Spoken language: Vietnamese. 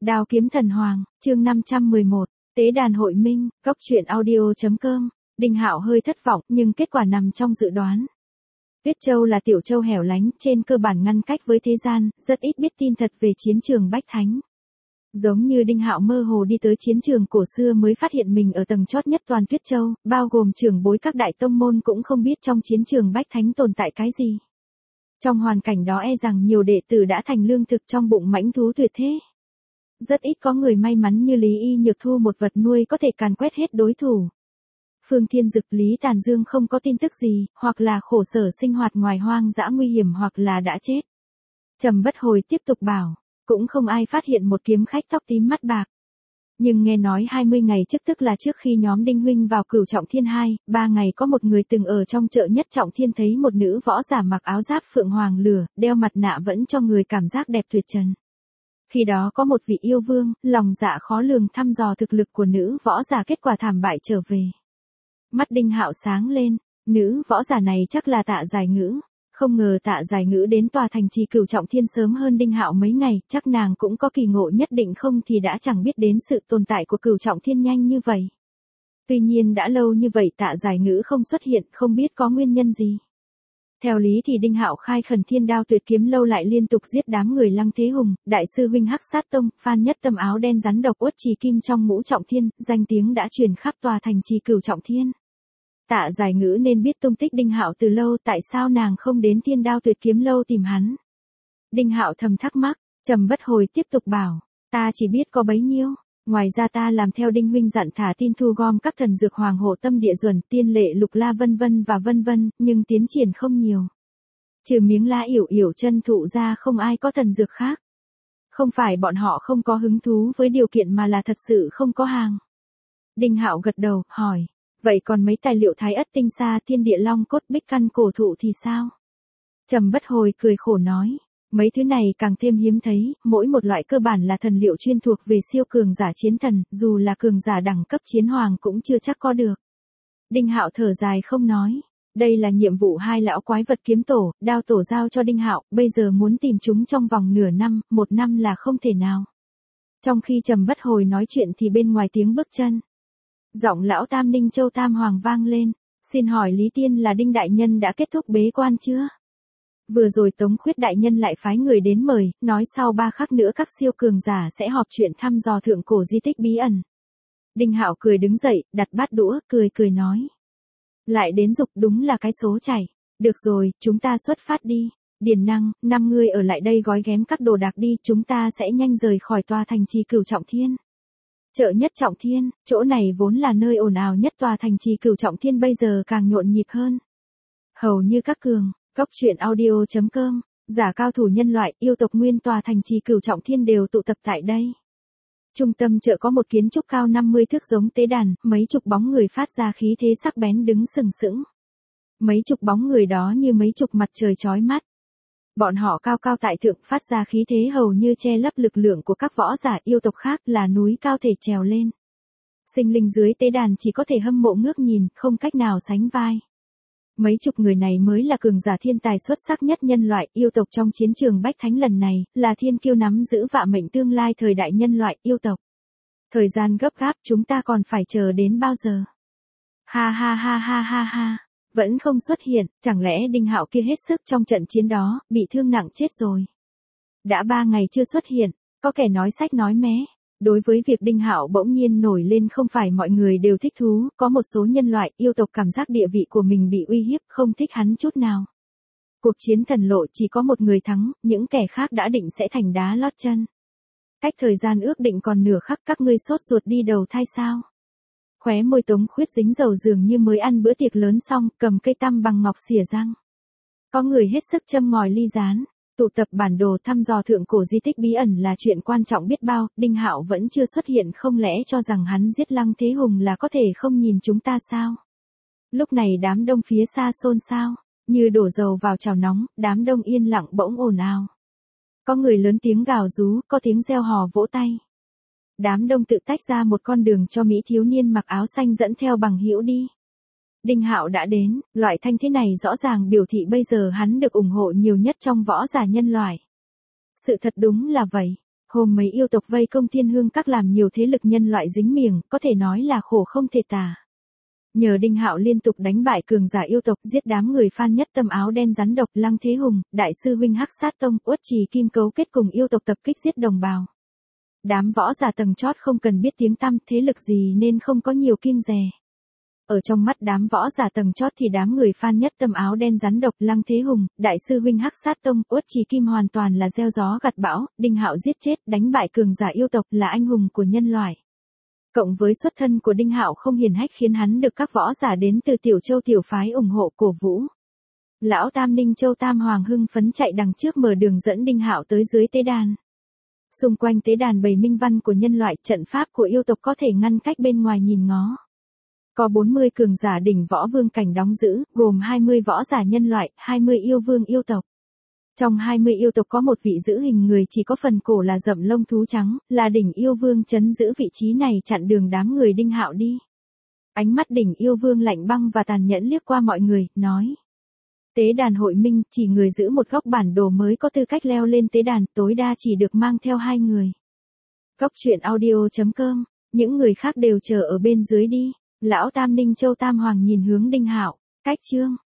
Đao kiếm thần hoàng, chương 511, tế đàn hội minh, góc truyện audio.com. Đinh Hạo hơi thất vọng, nhưng kết quả nằm trong dự đoán. Tuyết Châu là tiểu châu hẻo lánh, trên cơ bản ngăn cách với thế gian, rất ít biết tin thật về chiến trường Bách Thánh. Giống như Đinh Hạo mơ hồ đi tới chiến trường cổ xưa mới phát hiện mình ở tầng chót nhất toàn Tuyết Châu, bao gồm trưởng bối các đại tông môn cũng không biết trong chiến trường Bách Thánh tồn tại cái gì. Trong hoàn cảnh đó rằng nhiều đệ tử đã thành lương thực trong bụng mãnh thú tuyệt thế. Rất ít có người may mắn như Lý Y Nhược Thu một vật nuôi có thể càn quét hết đối thủ. Phương Thiên Dực Lý Tàn Dương không có tin tức gì, hoặc là khổ sở sinh hoạt ngoài hoang dã nguy hiểm hoặc là đã chết. Trầm Bất Hồi tiếp tục bảo, cũng không ai phát hiện một kiếm khách tóc tím mắt bạc. Nhưng nghe nói 20 ngày trước tức là trước khi nhóm Đinh Huynh vào Cửu Trọng Thiên 2, 3 ngày có một người từng ở trong chợ Nhất Trọng Thiên thấy một nữ võ giả mặc áo giáp phượng hoàng lửa, đeo mặt nạ vẫn cho người cảm giác đẹp tuyệt trần. Khi đó có một vị yêu vương, lòng dạ khó lường thăm dò thực lực của nữ võ giả kết quả thảm bại trở về. Mắt Đinh Hạo sáng lên, nữ võ giả này chắc là Tạ Giải Ngữ. Không ngờ Tạ Giải Ngữ đến tòa thành trì Cửu Trọng Thiên sớm hơn Đinh Hạo mấy ngày, chắc nàng cũng có kỳ ngộ nhất định không thì đã chẳng biết đến sự tồn tại của Cửu Trọng Thiên nhanh như vậy. Tuy nhiên đã lâu như vậy Tạ Giải Ngữ không xuất hiện, không biết có nguyên nhân gì. Theo lý thì Đinh Hạo khai khẩn Thiên Đao Tuyệt Kiếm lâu lại liên tục giết đám người Lăng Thế Hùng, đại sư huynh Hắc Sát Tông, Phan Nhất Tâm áo đen rắn độc Uất Trì Kim trong Ngũ Trọng Thiên, danh tiếng đã truyền khắp tòa thành trì Cửu Trọng Thiên. Tạ Giải Ngữ nên biết tung tích Đinh Hạo từ lâu, tại sao nàng không đến Thiên Đao Tuyệt Kiếm lâu tìm hắn? Đinh Hạo thầm thắc mắc, Trầm Bất Hồi tiếp tục bảo, ta chỉ biết có bấy nhiêu, ngoài ra ta làm theo Đinh huynh dặn thả tin thu gom các thần dược Hoàng Hổ Tâm Địa Duẩn, Tiên Lệ Lục La vân vân, nhưng tiến triển không nhiều. Trừ miếng lá yểu yểu chân thụ ra không ai có thần dược khác. Không phải bọn họ không có hứng thú với điều kiện mà là thật sự không có hàng. Đinh Hạo gật đầu, hỏi, vậy còn mấy tài liệu Thái Ất Tinh Sa, Thiên Địa Long Cốt, Bích Căn Cổ Thụ thì sao? Trầm Bất Hồi cười khổ nói, mấy thứ này càng thêm hiếm thấy, mỗi một loại cơ bản là thần liệu chuyên thuộc về siêu cường giả chiến thần, dù là cường giả đẳng cấp chiến hoàng cũng chưa chắc có được. Đinh Hạo thở dài không nói, đây là nhiệm vụ hai lão quái vật kiếm tổ, đao tổ giao cho Đinh Hạo, bây giờ muốn tìm chúng trong vòng nửa năm, 1 năm là không thể nào. Trong khi Trầm Bất Hồi nói chuyện thì bên ngoài tiếng bước chân. Giọng lão Tam Ninh Châu Tam Hoàng vang lên, xin hỏi Lý Tiên là Đinh đại nhân đã kết thúc bế quan chưa? Vừa rồi Tống Khuyết đại nhân lại phái người đến mời, nói sau 3 khắc nữa các siêu cường giả sẽ họp chuyện thăm dò thượng cổ di tích bí ẩn. Đinh Hạo cười đứng dậy, đặt bát đũa, cười nói. Lại đến dục đúng là cái số chảy. Được rồi, chúng ta xuất phát đi. Điền Năng, 5 người ở lại đây gói ghém các đồ đạc đi, chúng ta sẽ nhanh rời khỏi tòa thành trì Cửu Trọng Thiên. Chợ Nhất Trọng Thiên, chỗ này vốn là nơi ồn ào nhất tòa thành trì Cửu Trọng Thiên bây giờ càng nhộn nhịp hơn. Hầu như các cường, góc truyện audio.com, giả cao thủ nhân loại, yêu tộc nguyên tòa thành trì Cửu Trọng Thiên đều tụ tập tại đây. Trung tâm chợ có một kiến trúc cao 50 thước giống tế đàn, mấy chục bóng người phát ra khí thế sắc bén đứng sừng sững. Mấy chục bóng người đó như mấy chục mặt trời chói mắt. Bọn họ cao cao tại thượng phát ra khí thế hầu như che lấp lực lượng của các võ giả yêu tộc khác là núi cao thể trèo lên. Sinh linh dưới tế đàn chỉ có thể hâm mộ ngước nhìn, không cách nào sánh vai. Mấy chục người này mới là cường giả thiên tài xuất sắc nhất nhân loại, yêu tộc trong chiến trường Bách Thánh lần này, là thiên kiêu nắm giữ vạ mệnh tương lai thời đại nhân loại, yêu tộc. Thời gian gấp gáp chúng ta còn phải chờ đến bao giờ? Ha. Vẫn không xuất hiện, chẳng lẽ Đinh Hạo kia hết sức trong trận chiến đó, bị thương nặng chết rồi. Đã 3 ngày chưa xuất hiện, có kẻ nói sách nói mé. Đối với việc Đinh Hạo bỗng nhiên nổi lên không phải mọi người đều thích thú, có một số nhân loại yêu tộc cảm giác địa vị của mình bị uy hiếp, không thích hắn chút nào. Cuộc chiến thần lộ chỉ có một người thắng, những kẻ khác đã định sẽ thành đá lót chân. Cách thời gian ước định còn nửa khắc, các ngươi sốt ruột đi đầu thai sao? Khóe môi Tống Khuyết dính dầu dường như mới ăn bữa tiệc lớn xong, cầm cây tăm bằng ngọc xỉa răng. Có người hết sức châm ngòi ly gián. Tụ tập bản đồ thăm dò thượng cổ di tích bí ẩn là chuyện quan trọng biết bao, Đinh Hạo vẫn chưa xuất hiện, không lẽ cho rằng hắn giết Lăng Thế Hùng là có thể không nhìn chúng ta sao? Lúc này đám đông phía xa xôn xao, như đổ dầu vào chảo nóng, đám đông yên lặng bỗng ồn ào. Có người lớn tiếng gào rú, có tiếng reo hò vỗ tay. Đám đông tự tách ra một con đường cho mỹ thiếu niên mặc áo xanh dẫn theo bằng hữu đi. Đinh Hạo đã đến, loại thanh thế này rõ ràng biểu thị bây giờ hắn được ủng hộ nhiều nhất trong võ giả nhân loại. Sự thật đúng là vậy. Hôm mấy yêu tộc vây công Thiên Hương Các làm nhiều thế lực nhân loại dính miệng, có thể nói là khổ không thể tả. Nhờ Đinh Hạo liên tục đánh bại cường giả yêu tộc, giết đám người Phan Nhất Tâm áo đen rắn độc, Lăng Thế Hùng, đại sư huynh Hắc Sát Tông, Uất Trì Kim cấu kết cùng yêu tộc tập kích giết đồng bào. Đám võ giả tầng chót không cần biết tiếng tăm, thế lực gì nên không có nhiều kiêng dè. Ở trong mắt đám võ giả tầng chót thì đám người Phan Nhất Tâm áo đen rắn độc, Lăng Thế Hùng, đại sư huynh Hắc Sát Tông, Uất Trì Kim hoàn toàn là gieo gió gặt bão. Đinh Hạo giết chết, đánh bại cường giả yêu tộc là anh hùng của nhân loại. Cộng với xuất thân của Đinh Hạo không hiển hách khiến hắn được các võ giả đến từ Tiểu Châu tiểu phái ủng hộ cổ vũ. Lão Tam Ninh Châu Tam Hoàng hưng phấn chạy đằng trước mở đường dẫn Đinh Hạo tới dưới tế đàn. Xung quanh tế đàn bày minh văn của nhân loại, trận pháp của yêu tộc có thể ngăn cách bên ngoài nhìn ngó. Có 40 cường giả đỉnh võ vương cảnh đóng giữ, gồm 20 võ giả nhân loại, 20 yêu vương yêu tộc. Trong 20 yêu tộc có một vị giữ hình người chỉ có phần cổ là rậm lông thú trắng, là đỉnh yêu vương trấn giữ vị trí này chặn đường đám người Đinh Hạo đi. Ánh mắt đỉnh yêu vương lạnh băng và tàn nhẫn liếc qua mọi người, nói. Tế đàn hội minh, chỉ người giữ một góc bản đồ mới có tư cách leo lên tế đàn, tối đa chỉ được mang theo 2 người. Góc truyện audio.com, những người khác đều chờ ở bên dưới đi. Lão Tam Ninh Châu Tam Hoàng nhìn hướng Đinh Hạo, cách chương.